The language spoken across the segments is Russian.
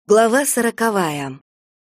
Глава 40.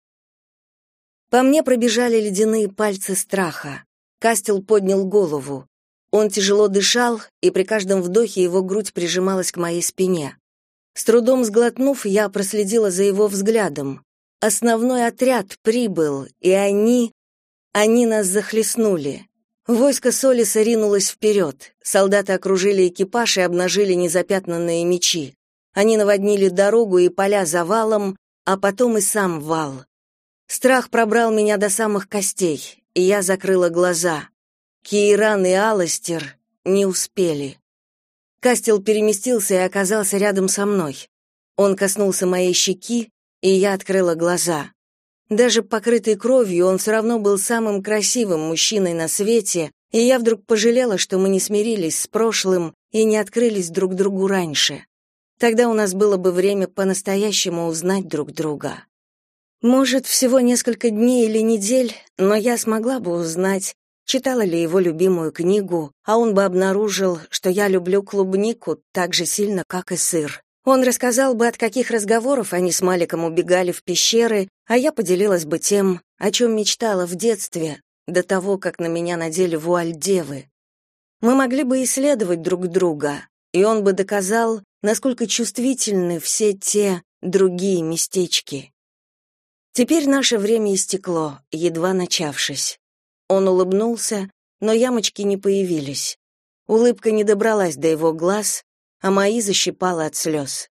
По мне пробежали ледяные пальцы страха. Кастел поднял голову. Он тяжело дышал, и при каждом вдохе его грудь прижималась к моей спине. С трудом сглотнув, я проследила за его взглядом. Основной отряд прибыл, и они нас захлестнули. Войско Солиса ринулось вперед. Солдаты окружили экипаж и обнажили незапятнанные мечи. Они наводнили дорогу и поля завалом, а потом и сам вал. Страх пробрал меня до самых костей, и я закрыла глаза. Кииран и Аластер не успели. Кастел переместился и оказался рядом со мной. Он коснулся моей щеки, и я открыла глаза. Даже покрытый кровью, он все равно был самым красивым мужчиной на свете, и я вдруг пожалела, что мы не смирились с прошлым и не открылись друг другу раньше. Тогда у нас было бы время по-настоящему узнать друг друга. Может, всего несколько дней или недель, но я смогла бы узнать, читала ли его любимую книгу, а он бы обнаружил, что я люблю клубнику так же сильно, как и сыр. Он рассказал бы, от каких разговоров они с Маликом убегали в пещеры, а я поделилась бы тем, о чем мечтала в детстве, до того, как на меня надели вуаль девы. Мы могли бы исследовать друг друга, и он бы доказал, насколько чувствительны все те другие местечки. Теперь наше время истекло, едва начавшись. Он улыбнулся, но ямочки не появились. Улыбка не добралась до его глаз, а мои защипала от слез.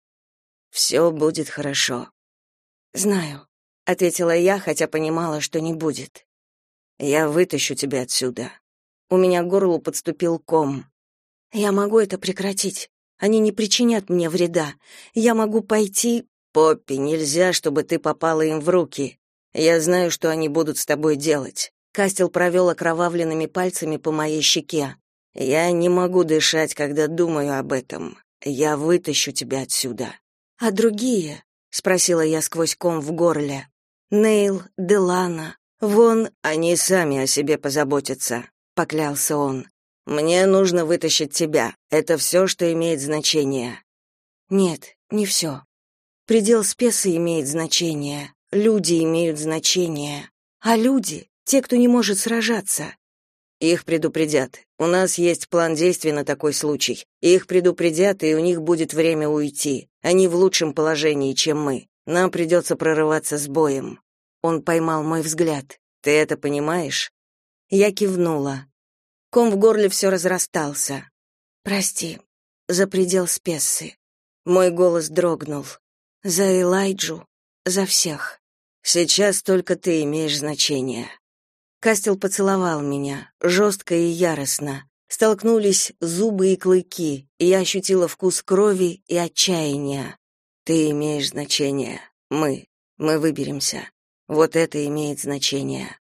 «Все будет хорошо». «Знаю», — ответила я, хотя понимала, что не будет. «Я вытащу тебя отсюда». У меня к горлу подступил ком. «Я могу это прекратить. Они не причинят мне вреда. Я могу пойти...» «Поппи, нельзя, чтобы ты попала им в руки. Я знаю, что они будут с тобой делать». Кастел провел окровавленными пальцами по моей щеке. «Я не могу дышать, когда думаю об этом. Я вытащу тебя отсюда». «А другие?» — спросила я сквозь ком в горле. «Нейл, Делана, вон...» «Они сами о себе позаботятся», — поклялся он. «Мне нужно вытащить тебя. Это все, что имеет значение». «Нет, не все. Предел спеса имеет значение, люди имеют значение. А люди — те, кто не может сражаться». «Их предупредят. У нас есть план действий на такой случай. Их предупредят, и у них будет время уйти. Они в лучшем положении, чем мы. Нам придется прорываться с боем». Он поймал мой взгляд. «Ты это понимаешь?» Я кивнула. Ком в горле все разрастался. «Прости, за предел спессы». Мой голос дрогнул. «За Элайджу, за всех. Сейчас только ты имеешь значение». Кастел поцеловал меня, жестко и яростно. Столкнулись зубы и клыки, и я ощутила вкус крови и отчаяния. «Ты имеешь значение. Мы выберемся. Вот это имеет значение».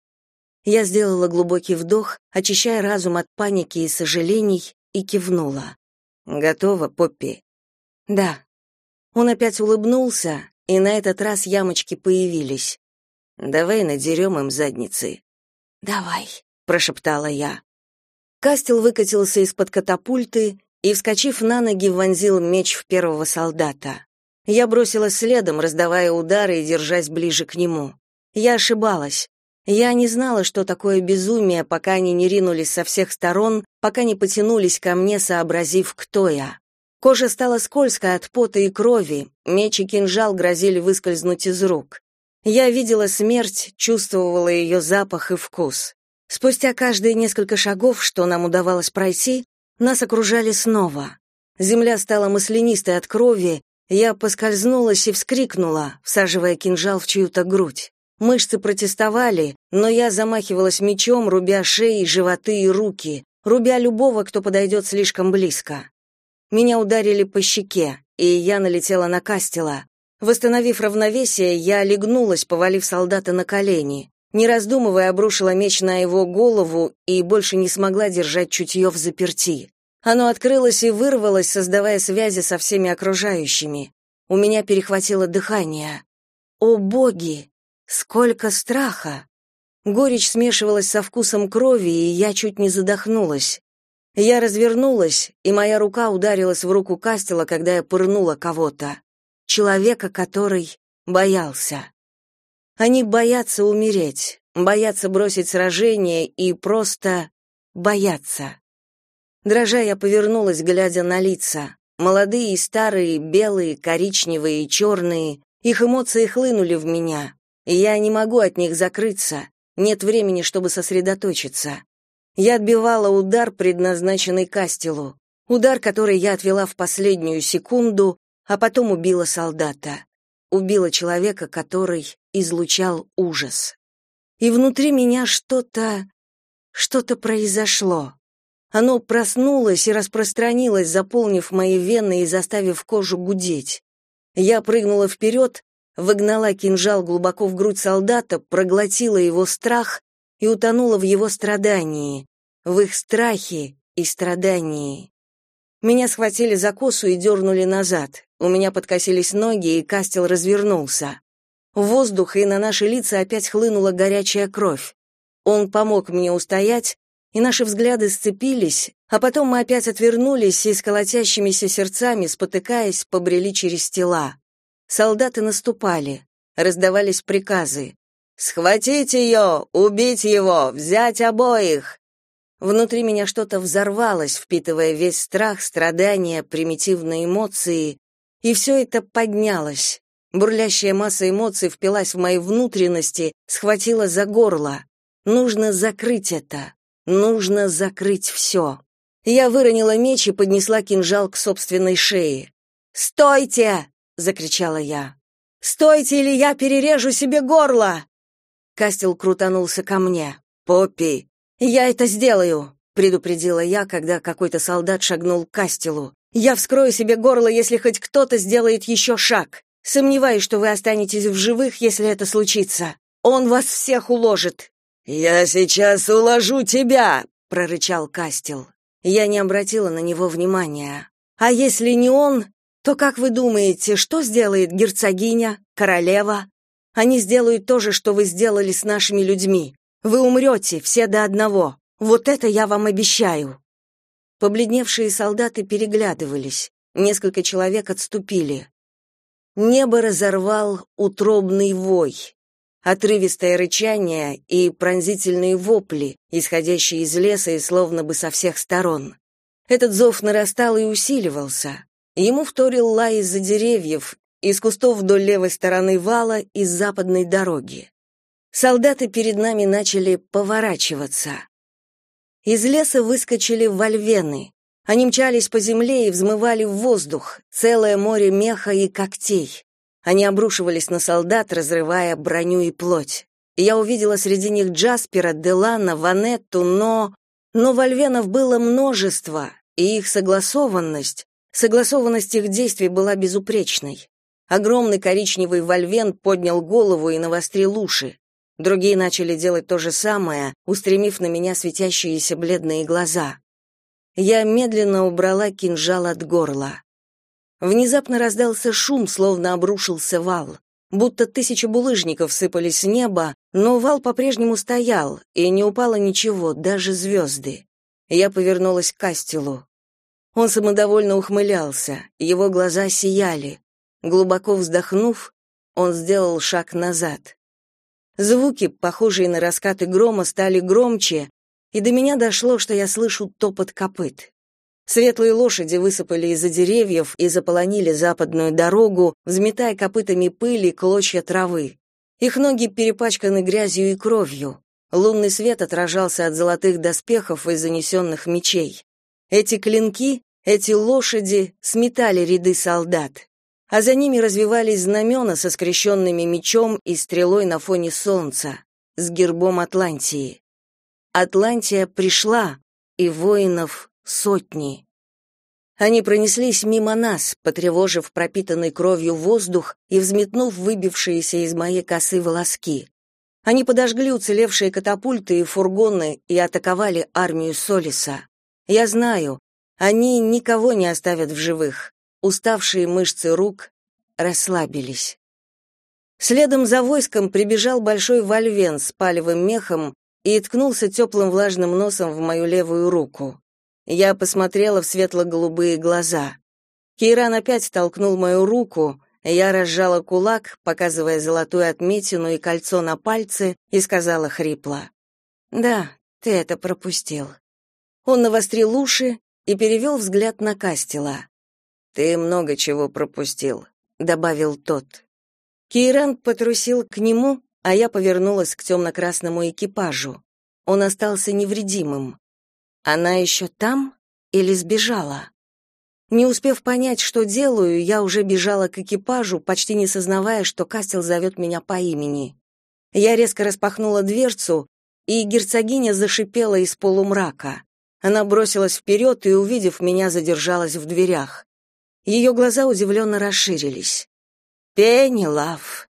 Я сделала глубокий вдох, очищая разум от паники и сожалений, и кивнула. «Готово, Поппи?» «Да». Он опять улыбнулся, и на этот раз ямочки появились. «Давай надерем им задницы». «Давай», — прошептала я. Кастел выкатился из-под катапульты и, вскочив на ноги, вонзил меч в первого солдата. Я бросилась следом, раздавая удары и держась ближе к нему. Я ошибалась. Я не знала, что такое безумие, пока они не ринулись со всех сторон, пока не потянулись ко мне, сообразив, кто я. Кожа стала скользкой от пота и крови, меч и кинжал грозили выскользнуть из рук. Я видела смерть, чувствовала ее запах и вкус. Спустя каждые несколько шагов, что нам удавалось пройти, нас окружали снова. Земля стала маслянистой от крови, я поскользнулась и вскрикнула, всаживая кинжал в чью-то грудь. Мышцы протестовали, но я замахивалась мечом, рубя шеи, животы и руки, рубя любого, кто подойдет слишком близко. Меня ударили по щеке, и я налетела на Кастела. Восстановив равновесие, я легнулась, повалив солдата на колени. Не раздумывая, обрушила меч на его голову и больше не смогла держать чутье взаперти. Оно открылось и вырвалось, создавая связи со всеми окружающими. У меня перехватило дыхание. О, боги! Сколько страха! Горечь смешивалась со вкусом крови, и я чуть не задохнулась. Я развернулась, и моя рука ударилась в руку Кастела, когда я пырнула кого-то. Человека, который боялся. Они боятся умереть, боятся бросить сражение и просто боятся. Дрожа, я повернулась, глядя на лица. Молодые и старые, белые, коричневые и черные. Их эмоции хлынули в меня. И я не могу от них закрыться. Нет времени, чтобы сосредоточиться. Я отбивала удар, предназначенный Кастелу. Удар, который я отвела в последнюю секунду, а потом убила солдата. Убила человека, который излучал ужас. И внутри меня что-то произошло. Оно проснулось и распространилось, заполнив мои вены и заставив кожу гудеть. Я прыгнула вперед, вогнала кинжал глубоко в грудь солдата, проглотила его страх и утонула в его страдании, в их страхе и страдании. Меня схватили за косу и дернули назад. У меня подкосились ноги, и Кастел развернулся. В воздух и на наши лица опять хлынула горячая кровь. Он помог мне устоять, и наши взгляды сцепились, а потом мы опять отвернулись и с колотящимися сердцами, спотыкаясь, побрели через тела. Солдаты наступали, раздавались приказы. «Схватить ее! Убить его! Взять обоих!» Внутри меня что-то взорвалось, впитывая весь страх, страдания, примитивные эмоции, и все это поднялось. Бурлящая масса эмоций впилась в мои внутренности, схватила за горло. Нужно закрыть это. Нужно закрыть все. Я выронила меч и поднесла кинжал к собственной шее. «Стойте!» — закричала я. «Стойте, или я перережу себе горло!» Кастел крутанулся ко мне. «Поппи!» «Я это сделаю!» — предупредила я, когда какой-то солдат шагнул к Кастелу. «Я вскрою себе горло, если хоть кто-то сделает еще шаг. Сомневаюсь, что вы останетесь в живых, если это случится. Он вас всех уложит!» «Я сейчас уложу тебя!» — прорычал Кастел. Я не обратила на него внимания. «А если не он, то, как вы думаете, что сделает герцогиня, королева? Они сделают то же, что вы сделали с нашими людьми. Вы умрете, все до одного. Вот это я вам обещаю». Побледневшие солдаты переглядывались. Несколько человек отступили. Небо разорвал утробный вой. Отрывистое рычание и пронзительные вопли, исходящие из леса и словно бы со всех сторон. Этот зов нарастал и усиливался. Ему вторил лай из-за деревьев, из кустов вдоль левой стороны вала и с западной дороги. Солдаты перед нами начали поворачиваться. Из леса выскочили вольвены. Они мчались по земле и взмывали в воздух, целое море меха и когтей. Они обрушивались на солдат, разрывая броню и плоть. Я увидела среди них Джаспера, Делана, Ванетту, но вольвенов было множество, и их согласованность их действий была безупречной. Огромный коричневый вольвен поднял голову и навострил уши. Другие начали делать то же самое, устремив на меня светящиеся бледные глаза. Я медленно убрала кинжал от горла. Внезапно раздался шум, словно обрушился вал. Будто тысячи булыжников сыпались с неба, но вал по-прежнему стоял, и не упало ничего, даже звезды. Я повернулась к Кастелу. Он самодовольно ухмылялся, его глаза сияли. Глубоко вздохнув, он сделал шаг назад. Звуки, похожие на раскаты грома, стали громче, и до меня дошло, что я слышу топот копыт. Светлые лошади высыпали из-за деревьев и заполонили западную дорогу, взметая копытами пыль и клочья травы. Их ноги перепачканы грязью и кровью. Лунный свет отражался от золотых доспехов и занесенных мечей. Эти клинки, эти лошади сметали ряды солдат, а за ними развивались знамена со скрещенными мечом и стрелой на фоне солнца, с гербом Атлантии. Атлантия пришла, и воинов сотни. Они пронеслись мимо нас, потревожив пропитанный кровью воздух и взметнув выбившиеся из моей косы волоски. Они подожгли уцелевшие катапульты и фургоны и атаковали армию Солиса. Я знаю, они никого не оставят в живых. Уставшие мышцы рук расслабились. Следом за войском прибежал большой вольвен с палевым мехом и ткнулся теплым влажным носом в мою левую руку. Я посмотрела в светло-голубые глаза. Кейран опять толкнул мою руку, Я разжала кулак, показывая золотую отметину и кольцо на пальце, и сказала хрипло: «Да, ты это пропустил». Он навострил уши и перевел взгляд на Кастела. «Ты много чего пропустил», — добавил тот. Кейран потрусил к нему, а я повернулась к темно-красному экипажу. Он остался невредимым. Она еще там или сбежала? Не успев понять, что делаю, я уже бежала к экипажу, почти не сознавая, что Кастел зовет меня по имени. Я резко распахнула дверцу, и герцогиня зашипела из полумрака. Она бросилась вперед и, увидев меня, задержалась в дверях. Ее глаза удивленно расширились. «Пеннилав!»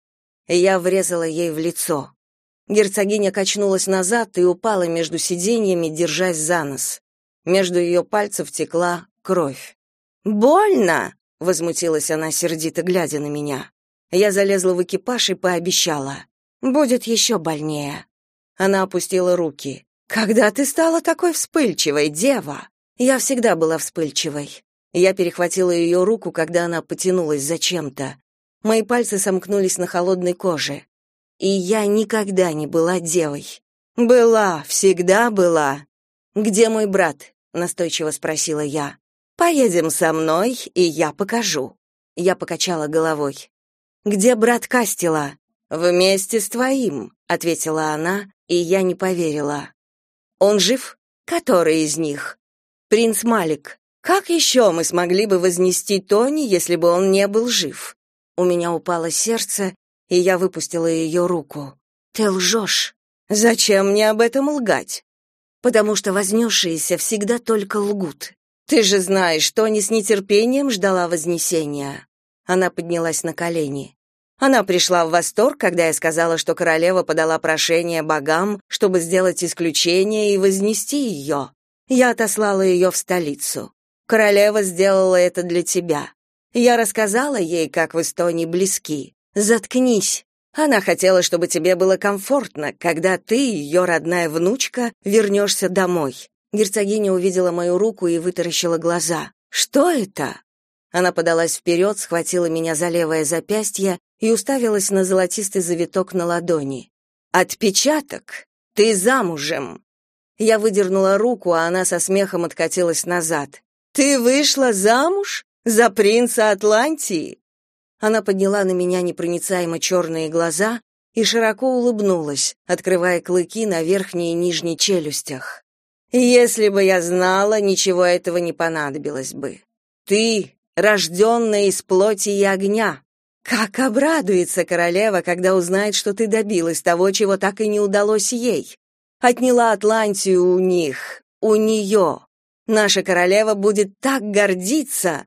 Я врезала ей в лицо. Герцогиня качнулась назад и упала между сиденьями, держась за нос. Между ее пальцев текла кровь. «Больно!» — возмутилась она, сердито глядя на меня. Я залезла в экипаж и пообещала: «Будет еще больнее». Она опустила руки. «Когда ты стала такой вспыльчивой, дева?» Я всегда была вспыльчивой. Я перехватила ее руку, когда она потянулась за чем-то. Мои пальцы сомкнулись на холодной коже. И я никогда не была девой. Была, всегда была. «Где мой брат?» — настойчиво спросила я. «Поедем со мной, и я покажу». Я покачала головой. «Где брат Кастела?» «Вместе с твоим», — ответила она, и я не поверила. «Он жив? Который из них?» «Принц Малик. Как еще мы смогли бы вознести Тони, если бы он не был жив?» У меня упало сердце, и я выпустила ее руку. «Ты лжешь». «Зачем мне об этом лгать?» «Потому что вознесшиеся всегда только лгут. Ты же знаешь, Тони с нетерпением ждала вознесения». Она поднялась на колени. Она пришла в восторг, когда я сказала, что королева подала прошение богам, чтобы сделать исключение и вознести ее. Я отослала ее в столицу. Королева сделала это для тебя. Я рассказала ей, как вы с Тони близки. Заткнись. Она хотела, чтобы тебе было комфортно, когда ты, ее родная внучка, вернешься домой. Герцогиня увидела мою руку и вытаращила глаза. Что это? Она подалась вперед, схватила меня за левое запястье и уставилась на золотистый завиток на ладони. «Отпечаток? Ты замужем!» Я выдернула руку, а она со смехом откатилась назад. «Ты вышла замуж? За принца Атлантии?» Она подняла на меня непроницаемо черные глаза и широко улыбнулась, открывая клыки на верхней и нижней челюстях. «Если бы я знала, ничего этого не понадобилось бы. Ты, рожденная из плоти и огня. Как обрадуется королева, когда узнает, что ты добилась того, чего так и не удалось ей. Отняла Атлантию у них, у нее. Наша королева будет так гордиться.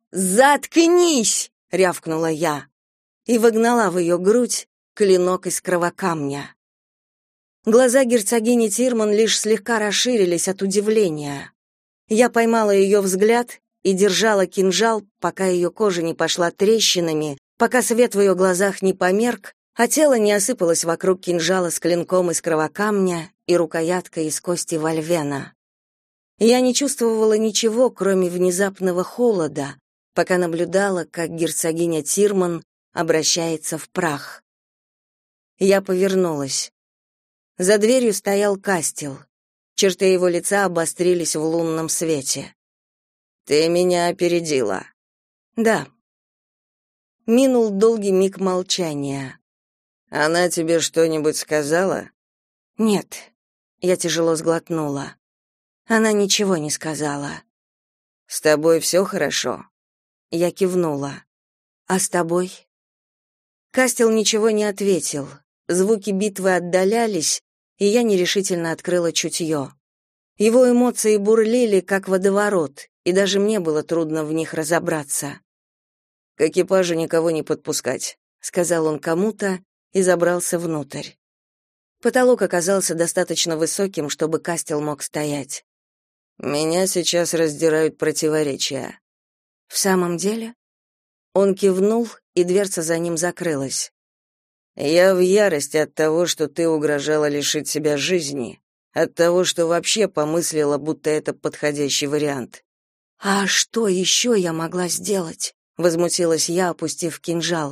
Заткнись!» — рявкнула я и вогнала в ее грудь клинок из кровокамня. Глаза герцогини Тирман лишь слегка расширились от удивления. Я поймала ее взгляд и держала кинжал, пока ее кожа не пошла трещинами, пока свет в ее глазах не померк, а тело не осыпалось вокруг кинжала с клинком из кровокамня и рукояткой из кости вольвена. Я не чувствовала ничего, кроме внезапного холода, пока наблюдала, как герцогиня Тирман обращается в прах. Я повернулась. За дверью стоял Кастел. Черты его лица обострились в лунном свете. «Ты меня опередила». «Да». Минул долгий миг молчания. «Она тебе что-нибудь сказала?» «Нет». Я тяжело сглотнула. Она ничего не сказала. «С тобой все хорошо?» Я кивнула. «А с тобой?» Кастел ничего не ответил. Звуки битвы отдалялись, и я нерешительно открыла чутье. Его эмоции бурлили, как водоворот, и даже мне было трудно в них разобраться. «К экипажу никого не подпускать», — сказал он кому-то и забрался внутрь. Потолок оказался достаточно высоким, чтобы Кастел мог стоять. «Меня сейчас раздирают противоречия». «В самом деле?» Он кивнул, и дверца за ним закрылась. «Я в ярости от того, что ты угрожала лишить себя жизни, от того, что вообще помыслила, будто это подходящий вариант». «А что еще я могла сделать?» — возмутилась я, опустив кинжал.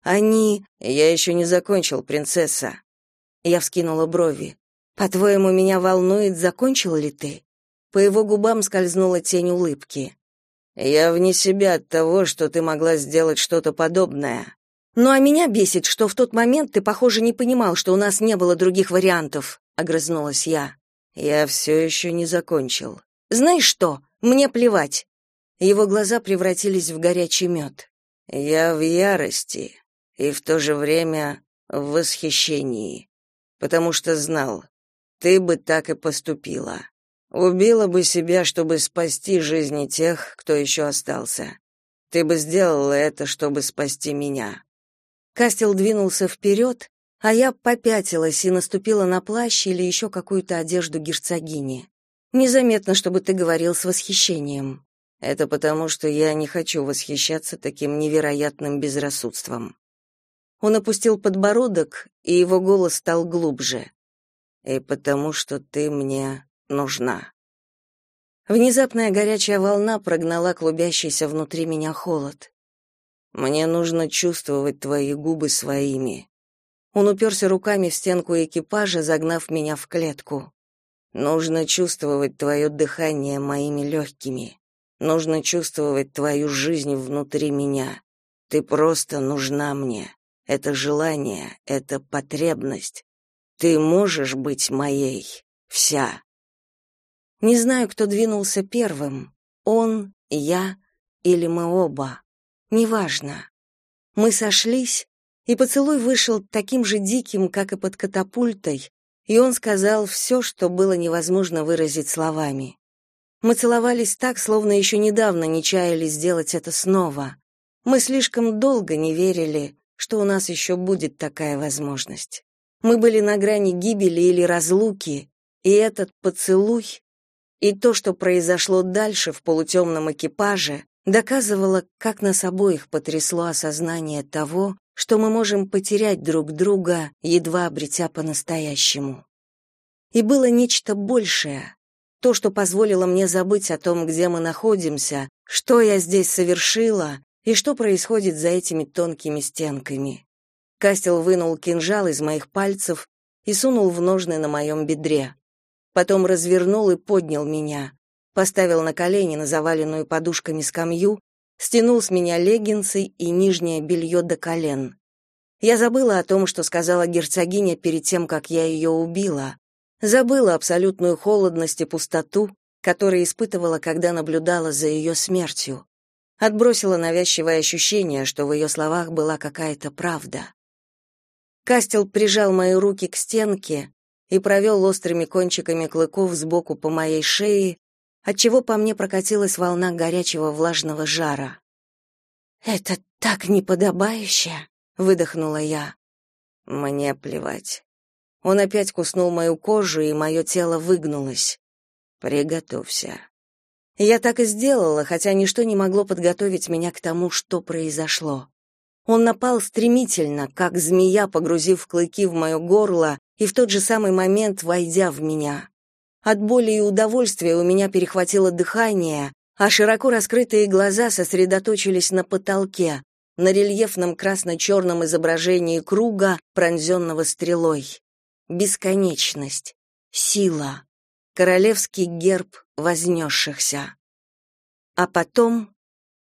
Они... Я еще не закончил, принцесса. Я вскинула брови. По-твоему, меня волнует, закончил ли ты? По его губам скользнула тень улыбки. Я вне себя от того, что ты могла сделать что-то подобное. Ну а меня бесит, что в тот момент ты, похоже, не понимал, что у нас не было других вариантов, огрызнулась я. Я все еще не закончил. Знаешь что? Мне плевать. Его глаза превратились в горячий мед. Я в ярости и в то же время в восхищении, потому что знал, ты бы так и поступила. Убила бы себя, чтобы спасти жизни тех, кто еще остался. Ты бы сделала это, чтобы спасти меня. Кастел двинулся вперед, а я попятилась и наступила на плащ или еще какую-то одежду герцогини. Незаметно, чтобы ты говорил с восхищением. Это потому, что я не хочу восхищаться таким невероятным безрассудством. Он опустил подбородок, и его голос стал глубже. И потому, что ты мне нужна. Внезапная горячая волна прогнала клубящийся внутри меня холод. Мне нужно чувствовать твои губы своими. Он уперся руками в стенку экипажа, загнав меня в клетку. Нужно чувствовать твое дыхание моими легкими. Нужно чувствовать твою жизнь внутри меня. Ты просто нужна мне. Это желание, это потребность. Ты можешь быть моей, вся. Не знаю, кто двинулся первым. Он, я или мы оба. Неважно. Мы сошлись, и поцелуй вышел таким же диким, как и под катапультой, и он сказал все, что было невозможно выразить словами. Мы целовались так, словно еще недавно не чаяли сделать это снова. Мы слишком долго не верили, что у нас еще будет такая возможность. Мы были на грани гибели или разлуки, и этот поцелуй, и то, что произошло дальше в полутемном экипаже, доказывало, как нас обоих потрясло осознание того, что мы можем потерять друг друга, едва обретя по-настоящему. И было нечто большее, то, что позволило мне забыть о том, где мы находимся, что я здесь совершила и что происходит за этими тонкими стенками. Кастел вынул кинжал из моих пальцев и сунул в ножны на моем бедре. Потом развернул и поднял меня, поставил на колени на заваленную подушками скамью, стянул с меня леггинсы и нижнее белье до колен. Я забыла о том, что сказала герцогиня перед тем, как я ее убила. Забыла абсолютную холодность и пустоту, которую испытывала, когда наблюдала за ее смертью. Отбросила навязчивое ощущение, что в ее словах была какая-то правда. Кастел прижал мои руки к стенке и провел острыми кончиками клыков сбоку по моей шее, отчего по мне прокатилась волна горячего влажного жара. «Это так неподобающе!» — выдохнула я. «Мне плевать». Он опять куснул мою кожу, и мое тело выгнулось. «Приготовься». Я так и сделала, хотя ничто не могло подготовить меня к тому, что произошло. Он напал стремительно, как змея, погрузив клыки в мое горло и в тот же самый момент войдя в меня. От боли и удовольствия у меня перехватило дыхание, а широко раскрытые глаза сосредоточились на потолке, на рельефном красно-черном изображении круга, пронзенного стрелой. Бесконечность, сила, королевский герб вознесшихся. А потом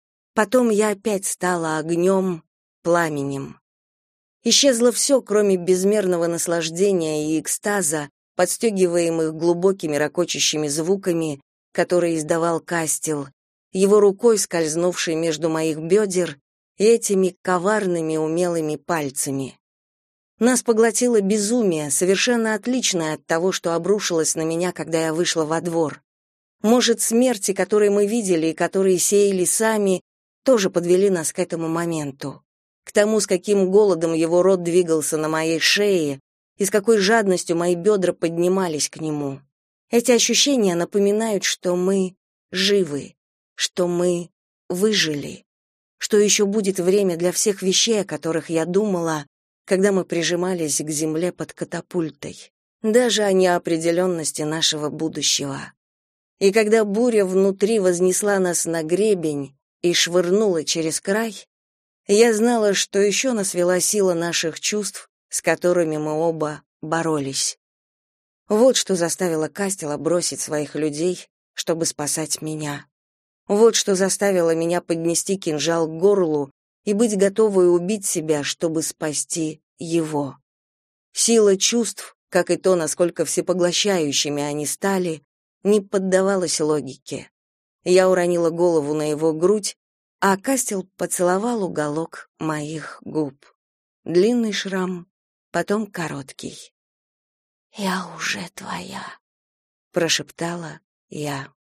я опять стала огнем, пламенем. Исчезло все, кроме безмерного наслаждения и экстаза, подстегиваемых глубокими ракочущими звуками, которые издавал Кастел, его рукой, скользнувшей между моих бедер, и этими коварными умелыми пальцами. Нас поглотило безумие, совершенно отличное от того, что обрушилось на меня, когда я вышла во двор. Может, смерти, которые мы видели и которые сеяли сами, тоже подвели нас к этому моменту. К тому, с каким голодом его рот двигался на моей шее, и с какой жадностью мои бедра поднимались к нему. Эти ощущения напоминают, что мы живы, что мы выжили, что еще будет время для всех вещей, о которых я думала, когда мы прижимались к земле под катапультой, даже о неопределенности нашего будущего. И когда буря внутри вознесла нас на гребень и швырнула через край, Я знала, что еще нас вела сила наших чувств, с которыми мы оба боролись. Вот что заставило Кастела бросить своих людей, чтобы спасать меня. Вот что заставило меня поднести кинжал к горлу и быть готовой убить себя, чтобы спасти его. Сила чувств, как и то, насколько всепоглощающими они стали, не поддавалась логике. Я уронила голову на его грудь, а Кастел поцеловал уголок моих губ. Длинный шрам, потом короткий. «Я уже твоя», — прошептала я.